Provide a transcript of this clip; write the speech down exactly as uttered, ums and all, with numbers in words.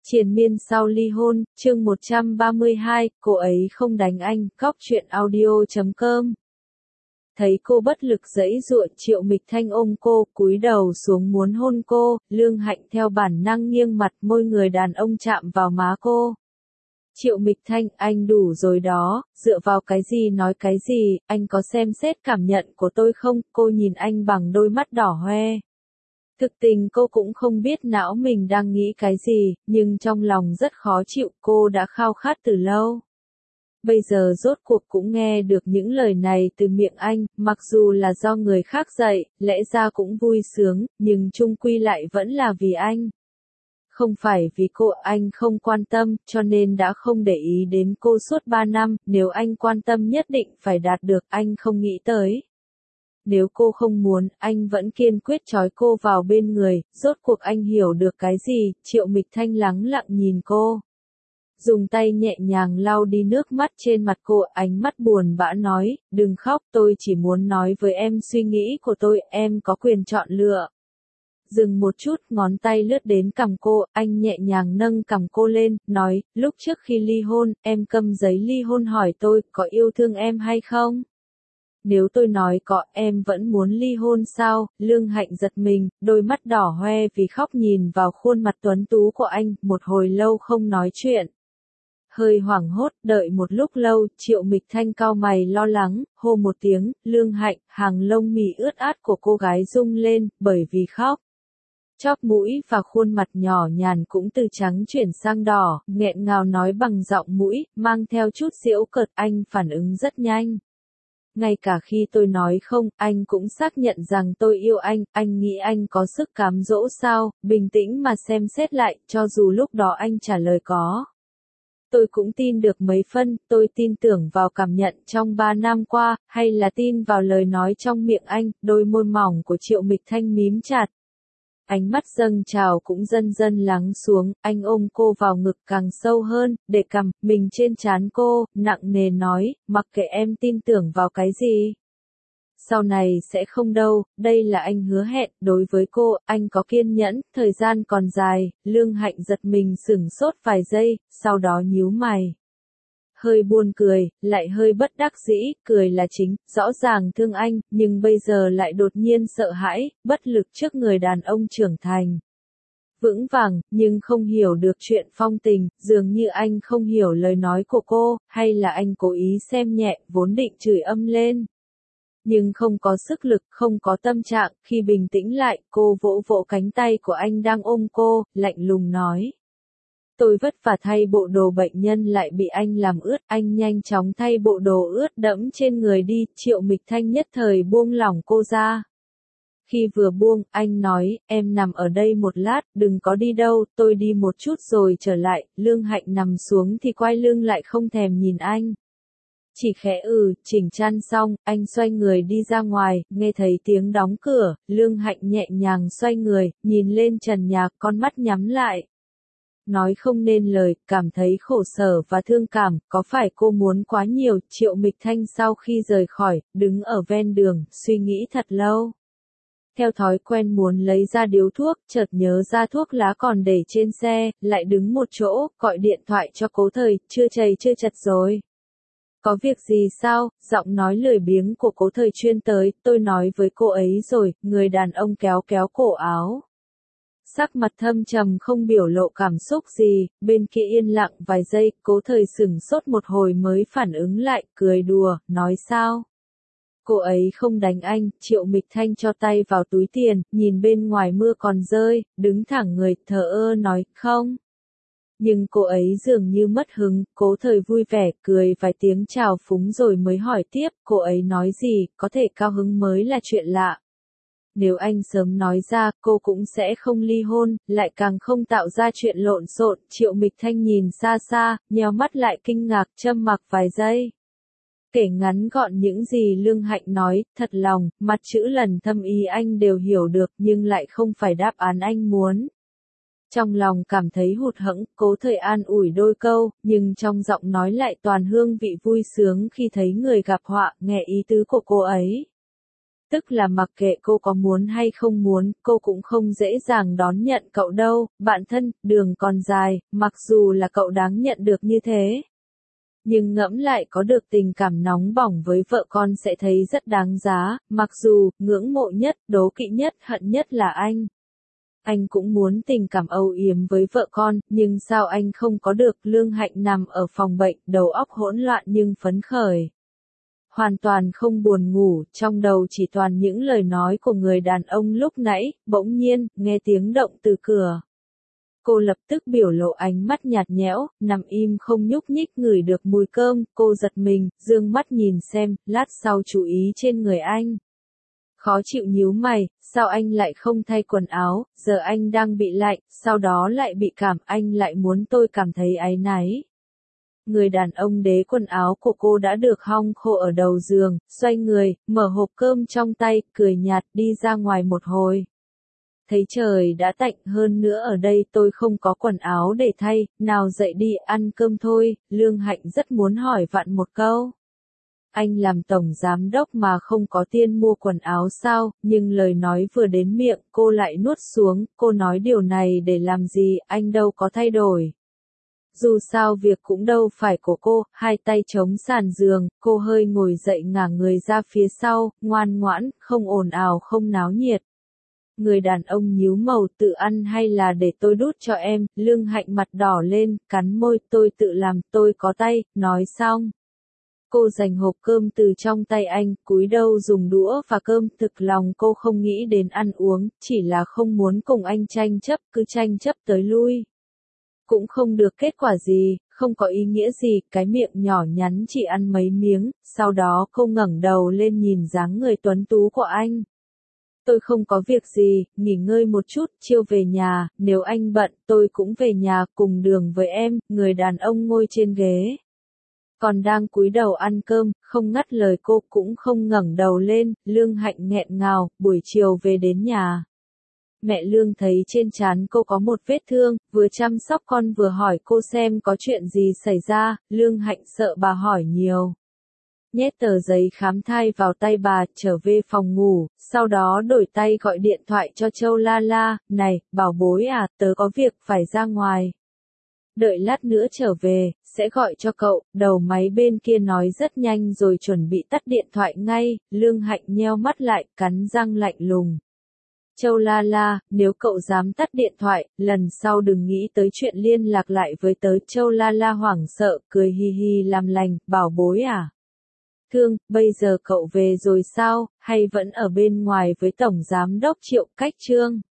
Triền miên sau ly hôn, chương một trăm ba mươi hai, cô ấy không đánh anh, cóc truyện audio chấm com. Thấy cô bất lực giãy giụa, Triệu Mịch Thanh ôm cô, cúi đầu xuống muốn hôn cô, Lương Hạnh theo bản năng nghiêng mặt, môi người đàn ông chạm vào má cô. Triệu Mịch Thanh, anh đủ rồi đó, dựa vào cái gì nói cái gì, anh có xem xét cảm nhận của tôi không? Cô nhìn anh bằng đôi mắt đỏ hoe. Thực tình cô cũng không biết não mình đang nghĩ cái gì, nhưng trong lòng rất khó chịu, cô đã khao khát từ lâu. Bây giờ rốt cuộc cũng nghe được những lời này từ miệng anh, mặc dù là do người khác dạy, lẽ ra cũng vui sướng, nhưng chung quy lại vẫn là vì anh. Không phải vì cô, anh không quan tâm, cho nên đã không để ý đến cô suốt ba năm, nếu anh quan tâm nhất định phải đạt được, anh không nghĩ tới. Nếu cô không muốn, anh vẫn kiên quyết trói cô vào bên người, rốt cuộc anh hiểu được cái gì, Triệu Mịch Thanh lắng lặng nhìn cô. Dùng tay nhẹ nhàng lau đi nước mắt trên mặt cô, ánh mắt buồn bã nói, đừng khóc, tôi chỉ muốn nói với em suy nghĩ của tôi, em có quyền chọn lựa. Dừng một chút, ngón tay lướt đến cằm cô, anh nhẹ nhàng nâng cằm cô lên, nói, lúc trước khi ly hôn, em cầm giấy ly hôn hỏi tôi, có yêu thương em hay không? Nếu tôi nói có, em vẫn muốn ly hôn sao? Lương Hạnh giật mình, đôi mắt đỏ hoe vì khóc nhìn vào khuôn mặt tuấn tú của anh, một hồi lâu không nói chuyện. Hơi hoảng hốt, đợi một lúc lâu, Triệu Mịch Thanh cau mày lo lắng, hô một tiếng, Lương Hạnh, hàng lông mì ướt át của cô gái rung lên, bởi vì khóc. Chóp mũi và khuôn mặt nhỏ nhàn cũng từ trắng chuyển sang đỏ, nghẹn ngào nói bằng giọng mũi, mang theo chút giễu cợt, anh phản ứng rất nhanh. Ngay cả khi tôi nói không, anh cũng xác nhận rằng tôi yêu anh, anh nghĩ anh có sức cám dỗ sao, bình tĩnh mà xem xét lại, cho dù lúc đó anh trả lời có. Tôi cũng tin được mấy phân, tôi tin tưởng vào cảm nhận trong ba năm qua, hay là tin vào lời nói trong miệng anh, đôi môi mỏng của Triệu Mịch Thanh mím chặt. Ánh mắt dâng trào cũng dần dần lắng xuống, anh ôm cô vào ngực càng sâu hơn, để cằm mình trên trán cô, nặng nề nói, mặc kệ em tin tưởng vào cái gì. Sau này sẽ không đâu, đây là anh hứa hẹn, đối với cô, anh có kiên nhẫn, thời gian còn dài, Lương Hạnh giật mình sửng sốt vài giây, sau đó nhíu mày. Hơi buồn cười, lại hơi bất đắc dĩ, cười là chính, rõ ràng thương anh, nhưng bây giờ lại đột nhiên sợ hãi, bất lực trước người đàn ông trưởng thành. Vững vàng, nhưng không hiểu được chuyện phong tình, dường như anh không hiểu lời nói của cô, hay là anh cố ý xem nhẹ, vốn định chửi âm lên. Nhưng không có sức lực, không có tâm trạng, khi bình tĩnh lại, cô vỗ vỗ cánh tay của anh đang ôm cô, lạnh lùng nói. Tôi vất vả thay bộ đồ bệnh nhân lại bị anh làm ướt, anh nhanh chóng thay bộ đồ ướt đẫm trên người đi, Triệu Mịch Thanh nhất thời buông lỏng cô ra. Khi vừa buông, anh nói, em nằm ở đây một lát, đừng có đi đâu, tôi đi một chút rồi trở lại, Lương Hạnh nằm xuống thì quay lưng lại không thèm nhìn anh. Chỉ khẽ ừ, chỉnh chăn xong, anh xoay người đi ra ngoài, nghe thấy tiếng đóng cửa, Lương Hạnh nhẹ nhàng xoay người, nhìn lên trần nhà, con mắt nhắm lại. Nói không nên lời, cảm thấy khổ sở và thương cảm, có phải cô muốn quá nhiều, Triệu Mịch Thanh sau khi rời khỏi, đứng ở ven đường, suy nghĩ thật lâu. Theo thói quen muốn lấy ra điếu thuốc, chợt nhớ ra thuốc lá còn để trên xe, lại đứng một chỗ, gọi điện thoại cho Cố Thời, chưa chầy chưa chật rồi. Có việc gì sao, giọng nói lười biếng của Cố Thời chuyên tới, tôi nói với cô ấy rồi, người đàn ông kéo kéo cổ áo. Sắc mặt thâm trầm không biểu lộ cảm xúc gì, bên kia yên lặng vài giây, Cố Thời sửng sốt một hồi mới phản ứng lại, cười đùa, nói sao? Cô ấy không đánh anh, Triệu Mịch Thanh cho tay vào túi tiền, nhìn bên ngoài mưa còn rơi, đứng thẳng người, thờ ơ nói, không. Nhưng cô ấy dường như mất hứng, Cố Thời vui vẻ, cười vài tiếng chào phúng rồi mới hỏi tiếp, cô ấy nói gì, có thể cao hứng mới là chuyện lạ. Nếu anh sớm nói ra, cô cũng sẽ không ly hôn, lại càng không tạo ra chuyện lộn xộn, Triệu Mịch Thanh nhìn xa xa, nheo mắt lại kinh ngạc, châm mặc vài giây. Kể ngắn gọn những gì Lương Hạnh nói, thật lòng, mặt chữ lần thâm ý anh đều hiểu được nhưng lại không phải đáp án anh muốn. Trong lòng cảm thấy hụt hẫng, Cố Thời an ủi đôi câu, nhưng trong giọng nói lại toàn hương vị vui sướng khi thấy người gặp họa, nghe ý tứ của cô ấy. tức là mặc kệ cô có muốn hay không muốn, cô cũng không dễ dàng đón nhận cậu đâu, bạn thân, đường còn dài, mặc dù là cậu đáng nhận được như thế. Nhưng ngẫm lại có được tình cảm nóng bỏng với vợ con sẽ thấy rất đáng giá, mặc dù, ngưỡng mộ nhất, đố kỵ nhất, hận nhất là anh. Anh cũng muốn tình cảm âu yếm với vợ con, nhưng sao anh không có được? Lương Hạnh nằm ở phòng bệnh, đầu óc hỗn loạn nhưng phấn khởi. Hoàn toàn không buồn ngủ, trong đầu chỉ toàn những lời nói của người đàn ông lúc nãy, bỗng nhiên, nghe tiếng động từ cửa. Cô lập tức biểu lộ ánh mắt nhạt nhẽo, nằm im không nhúc nhích ngửi được mùi cơm, cô giật mình, dương mắt nhìn xem, lát sau chú ý trên người anh. Khó chịu nhíu mày, sao anh lại không thay quần áo, giờ anh đang bị lạnh, sau đó lại bị cảm, anh lại muốn tôi cảm thấy áy náy. Người đàn ông đế quần áo của cô đã được hong khô ở đầu giường, xoay người, mở hộp cơm trong tay, cười nhạt đi ra ngoài một hồi. Thấy trời đã tạnh hơn nữa ở đây tôi không có quần áo để thay, nào dậy đi ăn cơm thôi, Lương Hạnh rất muốn hỏi vặn một câu. Anh làm tổng giám đốc mà không có tiền mua quần áo sao, nhưng lời nói vừa đến miệng cô lại nuốt xuống, cô nói điều này để làm gì, anh đâu có thay đổi. Dù sao việc cũng đâu phải của cô, hai tay chống sàn giường, cô hơi ngồi dậy ngả người ra phía sau, ngoan ngoãn, không ồn ào không náo nhiệt. Người đàn ông nhíu màu tự ăn hay là để tôi đút cho em, Lương Hạnh mặt đỏ lên, cắn môi tôi tự làm, tôi có tay, nói xong. Cô giành hộp cơm từ trong tay anh, cúi đầu dùng đũa và cơm, thực lòng cô không nghĩ đến ăn uống, chỉ là không muốn cùng anh tranh chấp, cứ tranh chấp tới lui. Cũng không được kết quả gì, không có ý nghĩa gì, cái miệng nhỏ nhắn chỉ ăn mấy miếng, sau đó cô ngẩng đầu lên nhìn dáng người tuấn tú của anh. Tôi không có việc gì, nghỉ ngơi một chút, chiều về nhà, nếu anh bận, tôi cũng về nhà, cùng đường với em, người đàn ông ngồi trên ghế. Còn đang cúi đầu ăn cơm, không ngắt lời cô cũng không ngẩng đầu lên, Lương Hạnh nghẹn ngào, buổi chiều về đến nhà. Mẹ Lương thấy trên trán cô có một vết thương, vừa chăm sóc con vừa hỏi cô xem có chuyện gì xảy ra, Lương Hạnh sợ bà hỏi nhiều. Nhét tờ giấy khám thai vào tay bà, trở về phòng ngủ, sau đó đổi tay gọi điện thoại cho Châu La La, này, bảo bối à, tớ có việc phải ra ngoài. Đợi lát nữa trở về, sẽ gọi cho cậu, đầu máy bên kia nói rất nhanh rồi chuẩn bị tắt điện thoại ngay, Lương Hạnh nheo mắt lại, cắn răng lạnh lùng. Châu La La, nếu cậu dám tắt điện thoại, lần sau đừng nghĩ tới chuyện liên lạc lại với tớ. Châu La La hoảng sợ, cười hi hi làm lành, bảo bối à. Thương, bây giờ cậu về rồi sao, hay vẫn ở bên ngoài với Tổng Giám đốc Triệu Cách Trương?